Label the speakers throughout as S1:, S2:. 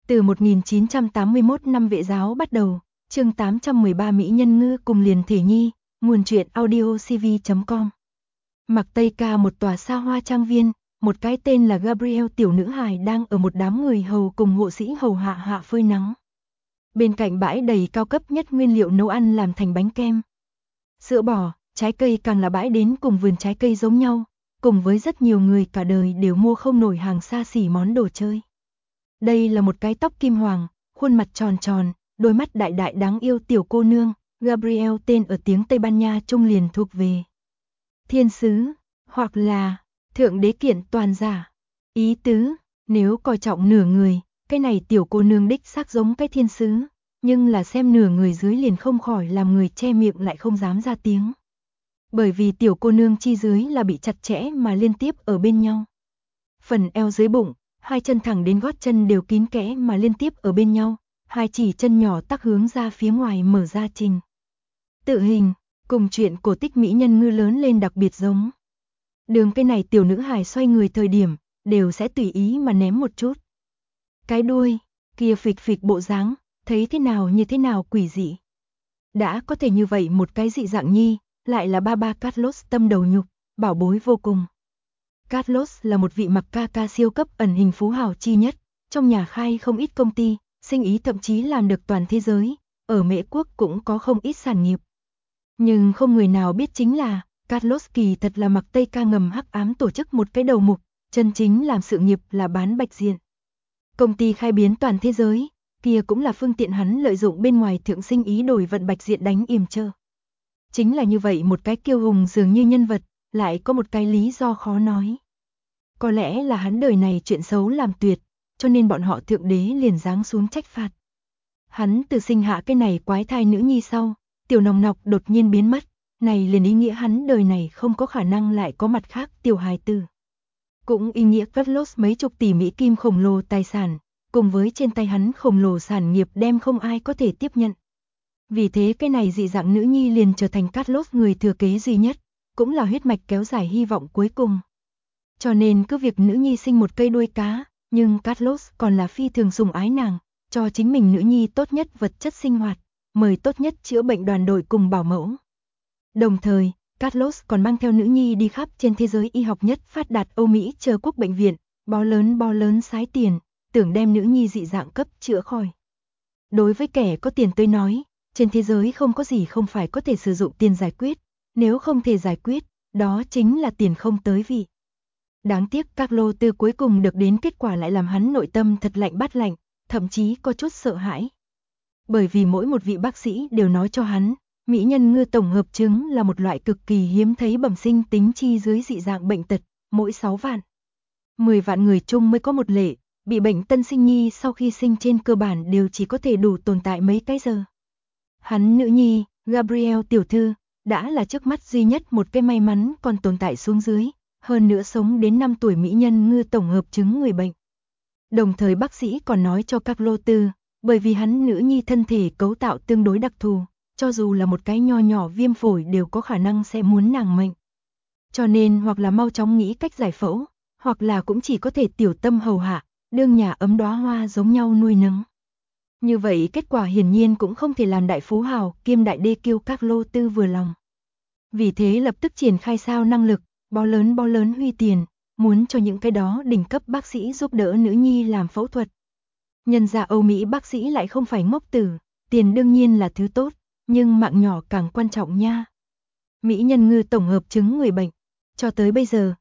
S1: Từ 1981 năm Vệ giáo bắt đầu, chương 813 Mỹ Nhân Ngư cùng Liền Thể Nhi, nguồn truyện audio cv.com. Mặc Tây Ca một tòa xa hoa trang viên, một cái tên là Gabriel tiểu nữ hài đang ở một đám người hầu cùng hộ sĩ hầu hạ phơi nắng. Bên cạnh bãi đầy cao cấp nhất nguyên liệu nấu ăn làm thành bánh kem. Sữa bò, trái cây càng là bãi đến cùng vườn trái cây giống nhau, cùng với rất nhiều người cả đời đều mua không nổi hàng xa xỉ món đồ chơi. Đây là một cái tóc kim hoàng, khuôn mặt tròn tròn, đôi mắt đại đại đáng yêu tiểu cô nương, Gabriel tên ở tiếng Tây Ban Nha Trung liền thuộc về thiên sứ, hoặc là thượng đế kiện toàn giả. Ý tứ, nếu coi trọng nửa người, cái này tiểu cô nương đích xác giống cái thiên sứ, nhưng là xem nửa người dưới liền không khỏi làm người che miệng lại không dám ra tiếng. Bởi vì tiểu cô nương chi dưới là bị chặt chẽ mà liên tiếp ở bên nhau. Phần eo dưới bụng, hai chân thẳng đến gót chân đều kín kẽ mà liên tiếp ở bên nhau, hai chỉ chân nhỏ tắc hướng ra phía ngoài mở ra trình. Tự hình, cùng chuyện cổ tích Mỹ Nhân Ngư lớn lên đặc biệt giống. Đường cái này tiểu nữ hài xoay người thời điểm, đều sẽ tùy ý mà ném một chút. Cái đuôi, kia phịch phịch bộ dáng, thấy thế nào như thế nào quỷ dị. Đã có thể như vậy một cái dị dạng nhi, lại là ba Carlos tâm đầu nhục, bảo bối vô cùng. Carlos là một vị mặc ca siêu cấp ẩn hình phú hào chi nhất, trong nhà khai không ít công ty, sinh ý thậm chí làm được toàn thế giới, ở Mễ Quốc cũng có không ít sản nghiệp. Nhưng không người nào biết chính là, Carlos kỳ thật là mặc Tây Ca ngầm hắc ám tổ chức một cái đầu mục, chân chính làm sự nghiệp là bán bạch diện. Công ty khai biến toàn thế giới, kia cũng là phương tiện hắn lợi dụng bên ngoài thượng sinh ý đổi vận bạch diện đánh yểm trơ. Chính là như vậy một cái kiêu hùng dường như nhân vật, lại có một cái lý do khó nói. Có lẽ là hắn đời này chuyện xấu làm tuyệt, cho nên bọn họ thượng đế liền giáng xuống trách phạt. Hắn từ sinh hạ cái này quái thai nữ nhi sau, tiểu nòng nọc đột nhiên biến mất, này liền ý nghĩa hắn đời này không có khả năng lại có mặt khác tiểu hài tử. Cũng ý nghĩa Carlos mấy chục tỷ Mỹ kim khổng lồ tài sản, cùng với trên tay hắn khổng lồ sản nghiệp đem không ai có thể tiếp nhận. Vì thế cái này dị dạng nữ nhi liền trở thành Carlos người thừa kế duy nhất, cũng là huyết mạch kéo dài hy vọng cuối cùng. Cho nên cứ việc nữ nhi sinh một cây đuôi cá, nhưng Carlos còn là phi thường sủng ái nàng, cho chính mình nữ nhi tốt nhất vật chất sinh hoạt, mời tốt nhất chữa bệnh đoàn đội cùng bảo mẫu. Đồng thời, Carlos còn mang theo nữ nhi đi khắp trên thế giới y học nhất phát đạt Âu Mỹ chờ quốc bệnh viện, bó lớn sái tiền, tưởng đem nữ nhi dị dạng cấp chữa khỏi. Đối với kẻ có tiền tới nói, trên thế giới không có gì không phải có thể sử dụng tiền giải quyết, nếu không thể giải quyết, đó chính là tiền không tới vị. Đáng tiếc Carlos từ cuối cùng được đến kết quả lại làm hắn nội tâm thật lạnh bát lạnh, thậm chí có chút sợ hãi. Bởi vì mỗi một vị bác sĩ đều nói cho hắn, Mỹ Nhân Ngư tổng hợp chứng là một loại cực kỳ hiếm thấy bẩm sinh tính chi dưới dị dạng bệnh tật, mỗi 6 vạn. 10 vạn người chung mới có một lệ, bị bệnh tân sinh nhi sau khi sinh trên cơ bản đều chỉ có thể đủ tồn tại mấy cái giờ. Hắn nữ nhi, Gabriel tiểu thư, đã là trước mắt duy nhất một cái may mắn còn tồn tại xuống dưới, hơn nữa sống đến 5 tuổi Mỹ Nhân Ngư tổng hợp chứng người bệnh. Đồng thời bác sĩ còn nói cho Carlos Tư, bởi vì hắn nữ nhi thân thể cấu tạo tương đối đặc thù, cho dù là một cái nho nhỏ viêm phổi đều có khả năng sẽ muốn nàng mệnh. Cho nên hoặc là mau chóng nghĩ cách giải phẫu, hoặc là cũng chỉ có thể tiểu tâm hầu hạ, đương nhà ấm đóa hoa giống nhau nuôi nấng. Như vậy kết quả hiển nhiên cũng không thể làm đại phú hào kiêm đại đê kiêu Carlos Tư vừa lòng. Vì thế lập tức triển khai sao năng lực, bó lớn huy tiền, muốn cho những cái đó đỉnh cấp bác sĩ giúp đỡ nữ nhi làm phẫu thuật. Nhân ra Âu Mỹ bác sĩ lại không phải ngốc tử, tiền đương nhiên là thứ tốt, nhưng mạng nhỏ càng quan trọng nha. Mỹ Nhân Ngư tổng hợp chứng người bệnh. Cho tới bây giờ,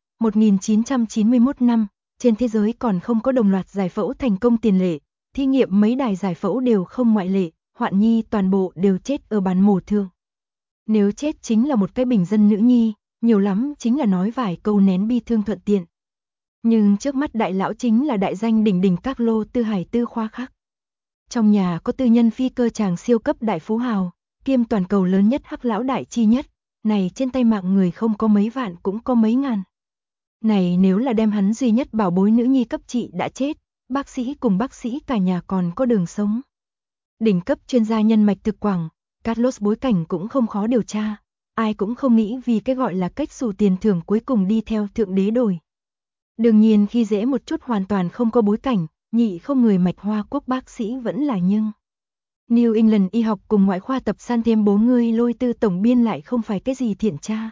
S1: 1991 năm, trên thế giới còn không có đồng loạt giải phẫu thành công tiền lệ, thí nghiệm mấy đài giải phẫu đều không ngoại lệ, hoạn nhi toàn bộ đều chết ở bàn mổ thương. Nếu chết chính là một cái bình dân nữ nhi, nhiều lắm chính là nói vài câu nén bi thương thuận tiện. Nhưng trước mắt đại lão chính là đại danh đỉnh đỉnh Carlos Tư Hải Tư khoa khắc. Trong nhà có tư nhân phi cơ chàng siêu cấp đại phú hào, kiêm toàn cầu lớn nhất hắc lão đại chi nhất, này trên tay mạng người không có mấy vạn cũng có mấy ngàn. Này nếu là đem hắn duy nhất bảo bối nữ nhi cấp trị đã chết, bác sĩ cùng bác sĩ cả nhà còn có đường sống. Đỉnh cấp chuyên gia nhân mạch thực quảng, Carlos bối cảnh cũng không khó điều tra, ai cũng không nghĩ vì cái gọi là cách xù tiền thưởng cuối cùng đi theo thượng đế đổi. Đương nhiên khi dễ một chút hoàn toàn không có bối cảnh, nhị không người mạch Hoa Quốc bác sĩ vẫn là nhưng. New England y học cùng ngoại khoa tập san thêm bố ngươi lôi tư tổng biên lại không phải cái gì thiện tra.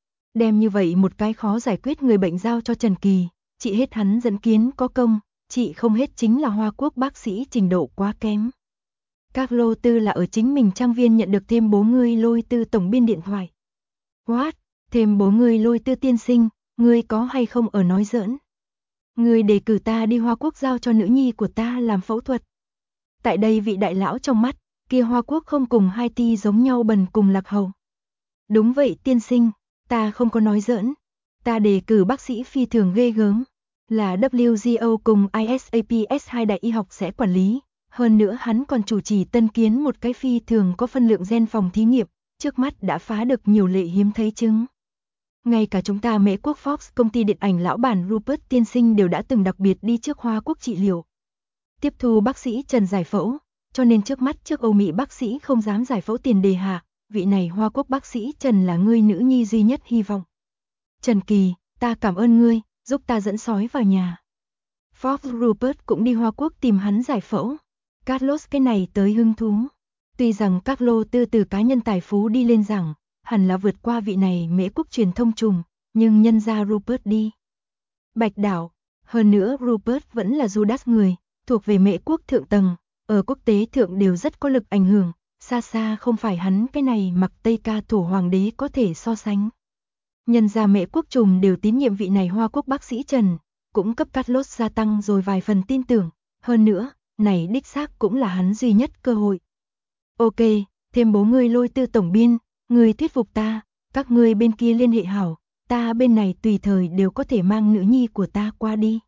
S1: Đem như vậy một cái khó giải quyết người bệnh giao cho Trần Kỳ, trị hết hắn dẫn kiến có công, trị không hết chính là Hoa Quốc bác sĩ trình độ quá kém. Các lô tư là ở chính mình trang viên nhận được thêm bố ngươi lôi tư tổng biên điện thoại. What? Thêm bố ngươi lôi tư tiên sinh, ngươi có hay không ở nói giỡn? Ngươi đề cử ta đi Hoa Quốc giao cho nữ nhi của ta làm phẫu thuật. Tại đây vị đại lão trong mắt, kia Hoa Quốc không cùng Haiti giống nhau bần cùng lạc hậu. Đúng vậy tiên sinh, ta không có nói giỡn. Ta đề cử bác sĩ phi thường ghê gớm, là WGO cùng ISAPS hai đại y học sẽ quản lý. Hơn nữa hắn còn chủ trì tân kiến một cái phi thường có phân lượng gen phòng thí nghiệm, trước mắt đã phá được nhiều lệ hiếm thấy chứng. Ngay cả chúng ta Mỹ quốc Fox công ty điện ảnh lão bản Rupert tiên sinh đều đã từng đặc biệt đi trước Hoa Quốc trị liệu. Tiếp thu bác sĩ Trần giải phẫu, cho nên trước mắt trước Âu Mỹ bác sĩ không dám giải phẫu tiền đề hạ, vị này Hoa Quốc bác sĩ Trần là ngươi nữ nhi duy nhất hy vọng. Trần Kỳ, ta cảm ơn ngươi, giúp ta dẫn sói vào nhà. Fox Rupert cũng đi Hoa Quốc tìm hắn giải phẫu. Carlos cái này tới hứng thú. Tuy rằng Carlos từ cá nhân tài phú đi lên rằng, hẳn là vượt qua vị này Mỹ quốc truyền thông trùm, nhưng nhân ra Rupert đi. Bạch đảo, hơn nữa Rupert vẫn là Judas người, thuộc về Mỹ quốc thượng tầng, ở quốc tế thượng đều rất có lực ảnh hưởng, xa xa không phải hắn cái này mặc Tây ca thổ hoàng đế có thể so sánh. Nhân ra Mỹ quốc trùm đều tín nhiệm vị này Hoa Quốc bác sĩ Trần, cũng cấp Carlos gia tăng rồi vài phần tin tưởng, hơn nữa, này đích xác cũng là hắn duy nhất cơ hội. Ok, thêm bố ngươi lôi tư tổng biên, ngươi thuyết phục ta, các ngươi bên kia liên hệ hảo, ta bên này tùy thời đều có thể mang nữ nhi của ta qua đi.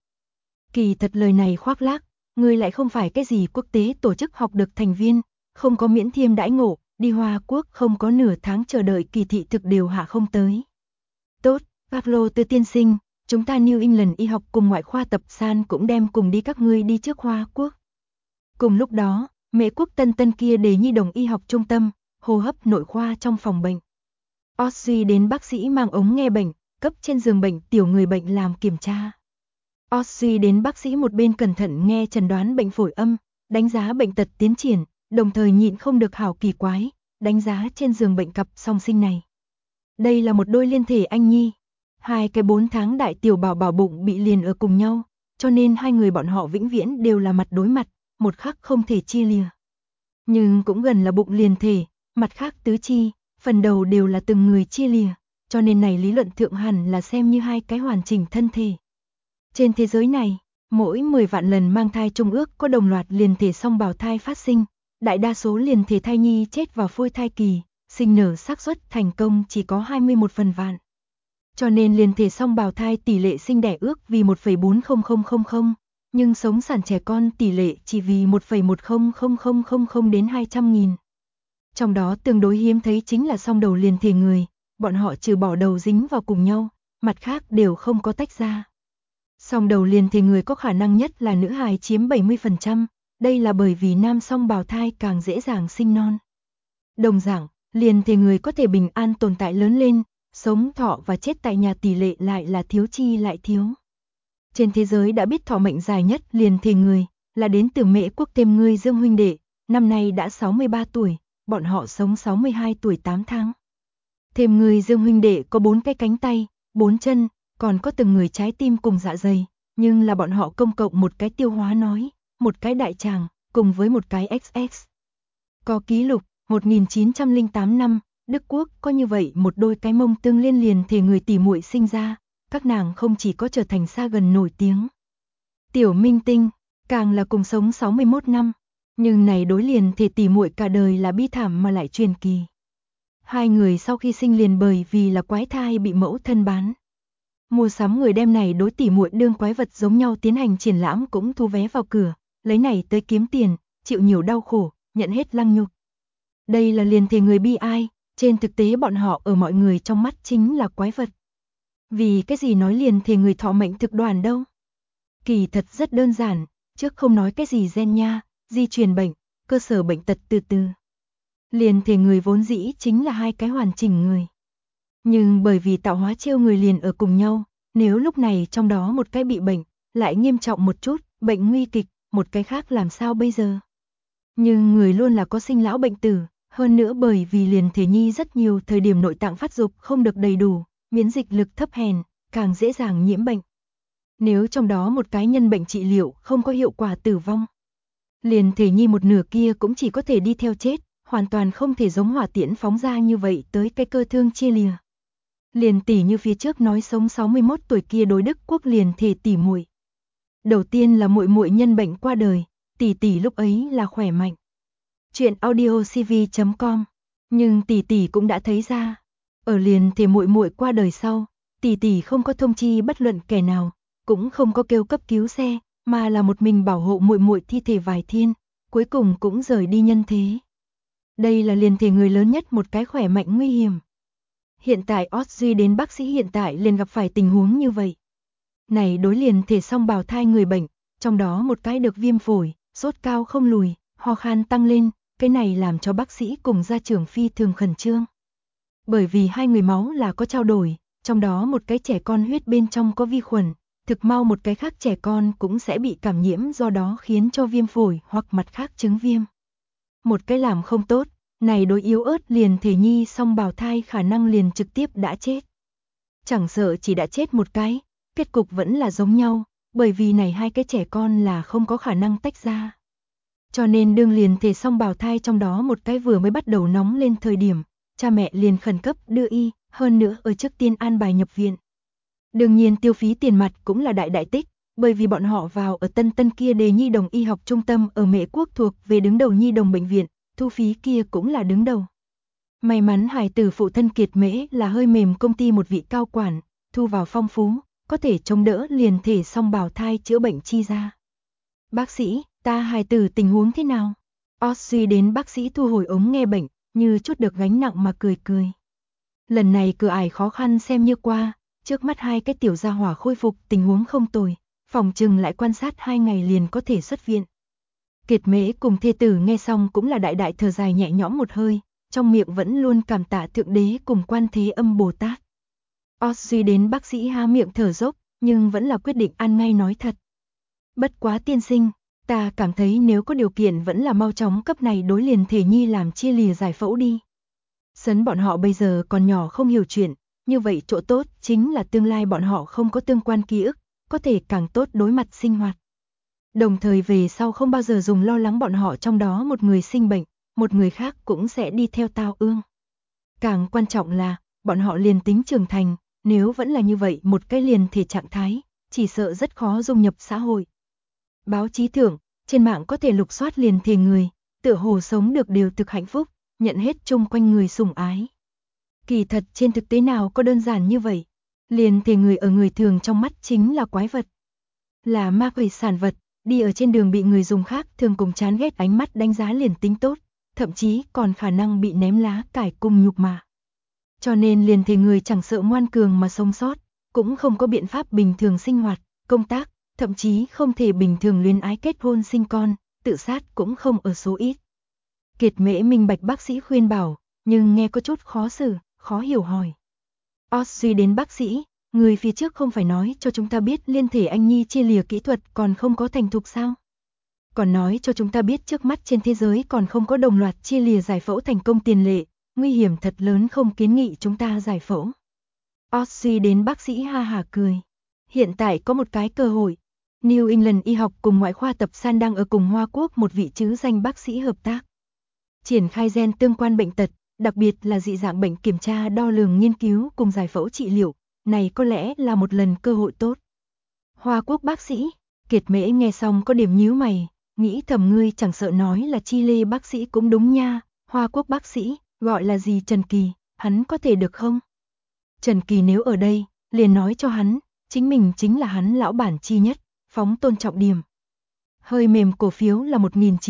S1: Kỳ thật lời này khoác lác, ngươi lại không phải cái gì quốc tế tổ chức học được thành viên, không có miễn thiêm đãi ngộ, đi Hoa Quốc không có nửa tháng chờ đợi kỳ thị thực đều hạ không tới. Tốt, Carlo tư tiên sinh, chúng ta New England y học cùng ngoại khoa tập san cũng đem cùng đi các ngươi đi trước Hoa Quốc. Cùng lúc đó, Mỹ quốc Tân kia để nhi đồng y học trung tâm, hô hấp nội khoa trong phòng bệnh. Ossi đến bác sĩ mang ống nghe bệnh, cấp trên giường bệnh tiểu người bệnh làm kiểm tra. Ossi đến bác sĩ một bên cẩn thận nghe chẩn đoán bệnh phổi âm, đánh giá bệnh tật tiến triển, đồng thời nhịn không được hảo kỳ quái, đánh giá trên giường bệnh cặp song sinh này. Đây là một đôi liên thể anh nhi, hai cái 4 tháng đại tiểu bảo bảo bụng bị liền ở cùng nhau, cho nên hai người bọn họ vĩnh viễn đều là mặt đối mặt, một khắc không thể chia lìa. Nhưng cũng gần là bụng liền thể, mặt khác tứ chi, phần đầu đều là từng người chia lìa, cho nên này lý luận thượng hẳn là xem như hai cái hoàn chỉnh thân thể. Trên thế giới này, mỗi 10 vạn lần mang thai trung ước có đồng loạt liền thể song bào thai phát sinh, đại đa số liền thể thai nhi chết vào phôi thai kỳ, sinh nở xác suất thành công chỉ có 21 phần vạn. Cho nên liền thể song bào thai tỷ lệ sinh đẻ ước vì 1,40000, nhưng sống sản trẻ con tỷ lệ chỉ vì 1,10000 đến 200.000. Trong đó tương đối hiếm thấy chính là song đầu liền thể người, bọn họ trừ bỏ đầu dính vào cùng nhau, mặt khác đều không có tách ra. Song đầu liền thể người có khả năng nhất là nữ hài chiếm 70%, đây là bởi vì nam song bào thai càng dễ dàng sinh non. Đồng dạng, liền thể người có thể bình an tồn tại lớn lên, sống thọ và chết tại nhà tỷ lệ lại là thiếu chi lại thiếu. Trên thế giới đã biết thọ mệnh dài nhất liền thể người, là đến từ Mễ quốc Thêm Ngươi Dương huynh đệ, năm nay đã 63 tuổi, bọn họ sống 62 tuổi 8 tháng. Thêm Ngươi Dương huynh đệ có 4 cái cánh tay, 4 chân, còn có từng người trái tim cùng dạ dày, nhưng là bọn họ công cộng một cái tiêu hóa nói, một cái đại tràng, cùng với một cái XX. Có ký lục, 1908 năm, Đức Quốc có như vậy một đôi cái mông tương liên liền thể người tỉ muội sinh ra, các nàng không chỉ có trở thành xa gần nổi tiếng. Tiểu minh tinh, càng là cùng sống 61 năm, nhưng này đối liền thể tỉ muội cả đời là bi thảm mà lại truyền kỳ. Hai người sau khi sinh liền bởi vì là quái thai bị mẫu thân bán. Mua sắm người đem này đối tỉ muội đương quái vật giống nhau tiến hành triển lãm cũng thu vé vào cửa, lấy này tới kiếm tiền, chịu nhiều đau khổ, nhận hết lăng nhục. Đây là liền thể người bi ai, trên thực tế bọn họ ở mọi người trong mắt chính là quái vật. Vì cái gì nói liền thể người thọ mệnh thực đoàn đâu? Kỳ thật rất đơn giản, trước không nói cái gì gen nha, di truyền bệnh, cơ sở bệnh tật từ từ. Liền thể người vốn dĩ chính là hai cái hoàn chỉnh người. Nhưng bởi vì tạo hóa trêu người liền ở cùng nhau, nếu lúc này trong đó một cái bị bệnh, lại nghiêm trọng một chút, bệnh nguy kịch, một cái khác làm sao bây giờ? Nhưng người luôn là có sinh lão bệnh tử, hơn nữa bởi vì Liền Thể Nhi rất nhiều thời điểm nội tạng phát dục không được đầy đủ, miễn dịch lực thấp hèn, càng dễ dàng nhiễm bệnh. Nếu trong đó một cái nhân bệnh trị liệu không có hiệu quả tử vong, Liền Thể Nhi một nửa kia cũng chỉ có thể đi theo chết, hoàn toàn không thể giống hỏa tiễn phóng ra như vậy tới cái cơ thương chia lìa. Liền tỷ như phía trước nói sống 61 tuổi kia đối Đức Quốc Liền Thể tỷ muội. Đầu tiên là muội muội nhân bệnh qua đời, tỷ tỷ lúc ấy là khỏe mạnh. Chuyện audiocv.com. Nhưng tỷ tỷ cũng đã thấy ra, ở Liền Thể muội muội qua đời sau, tỷ tỷ không có thông chi bất luận kẻ nào, cũng không có kêu cấp cứu xe, mà là một mình bảo hộ muội muội thi thể vài thiên, cuối cùng cũng rời đi nhân thế. Đây là Liền Thể người lớn nhất một cái khỏe mạnh nguy hiểm. Hiện tại Audrey đến bác sĩ hiện tại liền gặp phải tình huống như vậy. Này đối Liền Thể song bào thai người bệnh, trong đó một cái được viêm phổi, sốt cao không lùi, ho khan tăng lên, cái này làm cho bác sĩ cùng gia trưởng phi thường khẩn trương. Bởi vì hai người máu là có trao đổi, trong đó một cái trẻ con huyết bên trong có vi khuẩn, thực mau một cái khác trẻ con cũng sẽ bị cảm nhiễm, do đó khiến cho viêm phổi hoặc mặt khác chứng viêm. Một cái làm không tốt, này đối yếu ớt Liền Thể Nhi song bào thai khả năng liền trực tiếp đã chết. Chẳng sợ chỉ đã chết một cái, kết cục vẫn là giống nhau, bởi vì này hai cái trẻ con là không có khả năng tách ra. Cho nên đương Liền Thể song bào thai trong đó một cái vừa mới bắt đầu nóng lên thời điểm, cha mẹ liền khẩn cấp đưa y, hơn nữa ở trước tiên an bài nhập viện. Đương nhiên tiêu phí tiền mặt cũng là đại tích, bởi vì bọn họ vào ở Tân kia Đề Nhi đồng y học trung tâm ở Mễ Quốc thuộc về đứng đầu nhi đồng bệnh viện, thu phí kia cũng là đứng đầu. May mắn hài tử phụ thân Kiệt Mễ là hơi mềm công ty một vị cao quản, thu vào phong phú, có thể chống đỡ Liền Thể song bào thai chữa bệnh chi ra. Bác sĩ, ta hài tử tình huống thế nào? Audrey đến bác sĩ thu hồi ống nghe bệnh, như chút được gánh nặng mà cười. Lần này cửa ải khó khăn xem như qua, trước mắt hai cái tiểu gia hỏa khôi phục tình huống không tồi, phòng trừng lại quan sát 2 ngày liền có thể xuất viện. Kiệt Mễ cùng thê tử nghe xong cũng là đại thở dài nhẹ nhõm một hơi, trong miệng vẫn luôn cảm tạ Thượng Đế cùng Quan Thế Âm Bồ Tát. Audrey đến bác sĩ há miệng thở dốc, nhưng vẫn là quyết định ăn ngay nói thật. Bất quá tiên sinh, ta cảm thấy nếu có điều kiện vẫn là mau chóng cấp này đối Liền Thể Nhi làm chia lìa giải phẫu đi. Sấn bọn họ bây giờ còn nhỏ không hiểu chuyện, như vậy chỗ tốt chính là tương lai bọn họ không có tương quan ký ức, có thể càng tốt đối mặt sinh hoạt. Đồng thời về sau không bao giờ dùng lo lắng bọn họ trong đó một người sinh bệnh, một người khác cũng sẽ đi theo tao ương. Càng quan trọng là, bọn họ liền tính trưởng thành, nếu vẫn là như vậy một cái Liền Thể trạng thái, chỉ sợ rất khó dung nhập xã hội. Báo chí thưởng, trên mạng có thể lục soát Liền Thể người, tựa hồ sống được đều thực hạnh phúc, nhận hết chung quanh người sủng ái. Kỳ thật trên thực tế nào có đơn giản như vậy, Liền Thể người ở người thường trong mắt chính là quái vật. Là ma quỷ sản vật, đi ở trên đường bị người dùng khác thường cùng chán ghét ánh mắt đánh giá liền tính tốt, thậm chí còn khả năng bị ném lá cải cùng nhục mạ. Cho nên Liền Thể người chẳng sợ ngoan cường mà sống sót, cũng không có biện pháp bình thường sinh hoạt, công tác, thậm chí không thể bình thường luyến ái kết hôn sinh con, tự sát cũng không ở số ít. Kiệt Mễ minh bạch bác sĩ khuyên bảo, nhưng nghe có chút khó xử, khó hiểu hỏi. Audrey đến bác sĩ, người phía trước không phải nói cho chúng ta biết Liên Thể anh nhi chia lìa kỹ thuật còn không có thành thục sao? Còn nói cho chúng ta biết trước mắt trên thế giới còn không có đồng loạt chia lìa giải phẫu thành công tiền lệ, nguy hiểm thật lớn không kiến nghị chúng ta giải phẫu. Audrey đến bác sĩ ha hả cười. Hiện tại có một cái cơ hội. New England y học cùng ngoại khoa tập san đang ở cùng Hoa Quốc một vị chứ danh bác sĩ hợp tác. Triển khai gen tương quan bệnh tật, đặc biệt là dị dạng bệnh kiểm tra đo lường nghiên cứu cùng giải phẫu trị liệu, này có lẽ là một lần cơ hội tốt. Hoa Quốc bác sĩ, Kiệt Mễ nghe xong có điểm nhíu mày, nghĩ thầm ngươi chẳng sợ nói là Chile bác sĩ cũng đúng nha, Hoa Quốc bác sĩ, gọi là gì Trần Kỳ, hắn có thể được không? Trần Kỳ nếu ở đây, liền nói cho hắn, chính mình chính là hắn lão bản chi nhất, phóng tôn trọng điểm. Hơi mềm cổ phiếu là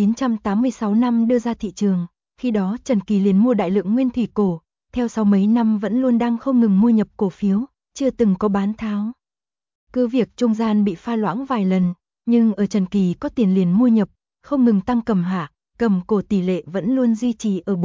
S1: 1986 năm đưa ra thị trường, khi đó Trần Kỳ liền mua đại lượng nguyên thủy cổ, theo sau mấy năm vẫn luôn đang không ngừng mua nhập cổ phiếu, chưa từng có bán tháo. Cứ việc trung gian bị pha loãng vài lần, nhưng ở Trần Kỳ có tiền liền mua nhập, không ngừng tăng cầm hạ, cầm cổ tỷ lệ vẫn luôn duy trì ở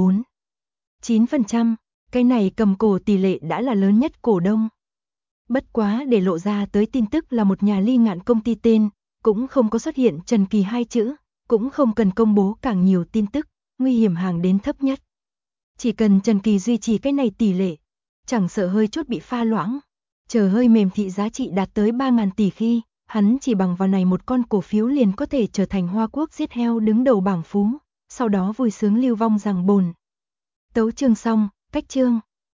S1: 4-9%, cái này cầm cổ tỷ lệ đã là lớn nhất cổ đông. Bất quá để lộ ra tới tin tức là một nhà ly ngạn công ty tên, cũng không có xuất hiện Trần Kỳ hai chữ, cũng không cần công bố càng nhiều tin tức, nguy hiểm hàng đến thấp nhất. Chỉ cần Trần Kỳ duy trì cái này tỷ lệ, chẳng sợ hơi chút bị pha loãng, chờ hơi mềm thị giá trị đạt tới 3.000 tỷ khi, hắn chỉ bằng vào này một con cổ phiếu liền có thể trở thành Hoa Quốc giết heo đứng đầu bảng phú, sau đó vui sướng lưu vong rằng bồn. Tấu chương xong, cách chương.